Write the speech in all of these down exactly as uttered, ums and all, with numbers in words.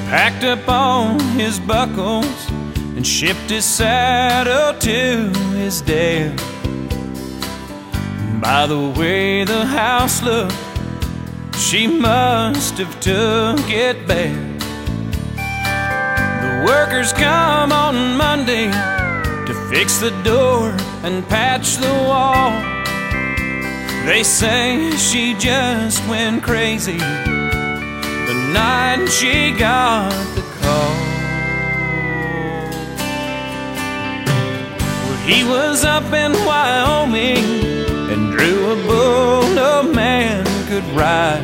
packed up on his buckles and shipped his saddle to his dad. By the way the house looked, she must have took it bad. The workers come on Monday to fix the door and patch the wall. They say she just went crazy the night she got the call. Well, he was up in Wyoming and drew a bull no man could ride.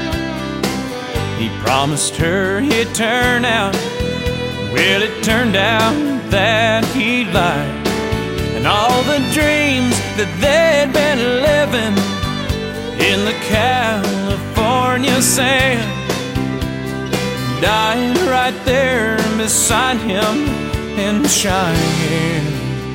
He promised her he'd turn out. Well, it turned out that he lied. And all the dreams that they'd been living in the California sand died right there beside him in Cheyenne.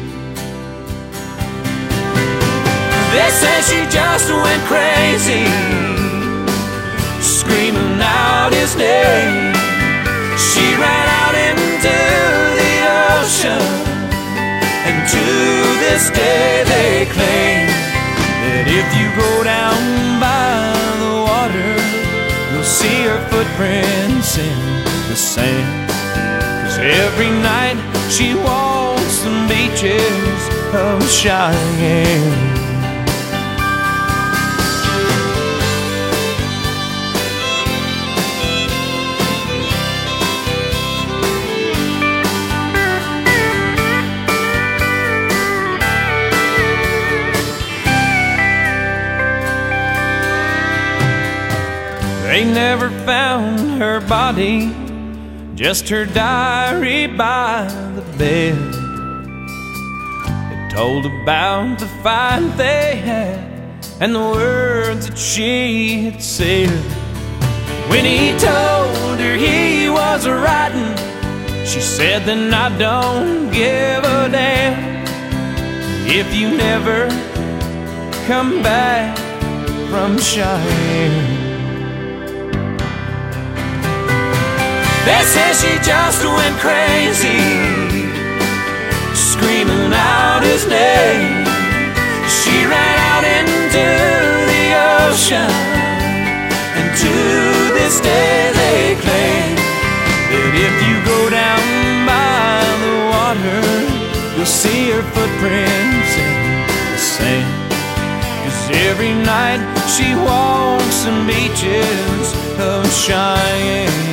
They say she just went crazy, screaming out his name. She ran out into the ocean, and to this day they claim that if you go down by the water, you'll see her footprints in the sand. 'Cause every night she walks the beaches of Cheyenne. They never found her body, just her diary by the bed. It told about the fight they had and the words that she had said. When he told her he was riding, she said, "Then I don't give a damn if you never come back from Cheyenne." They say she just went crazy, screaming out his name. She ran out into the ocean, and to this day they claim that if you go down by the water, you'll see her footprints in the sand. 'Cause every night she walks the beaches of Cheyenne.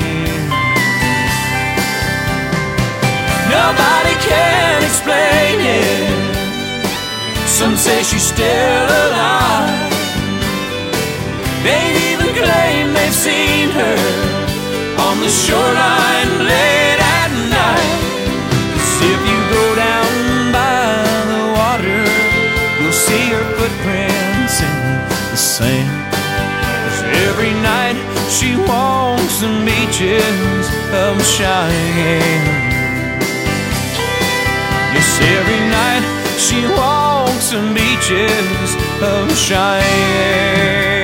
Nobody can explain it. Some say she's still alive. They even claim they've seen her on the shoreline late at night. 'Cause if you go down by the water, you'll see her footprints in the sand. 'Cause every night she walks the beaches of Cheyenne. Yes, every night she walks the beaches of Cheyenne.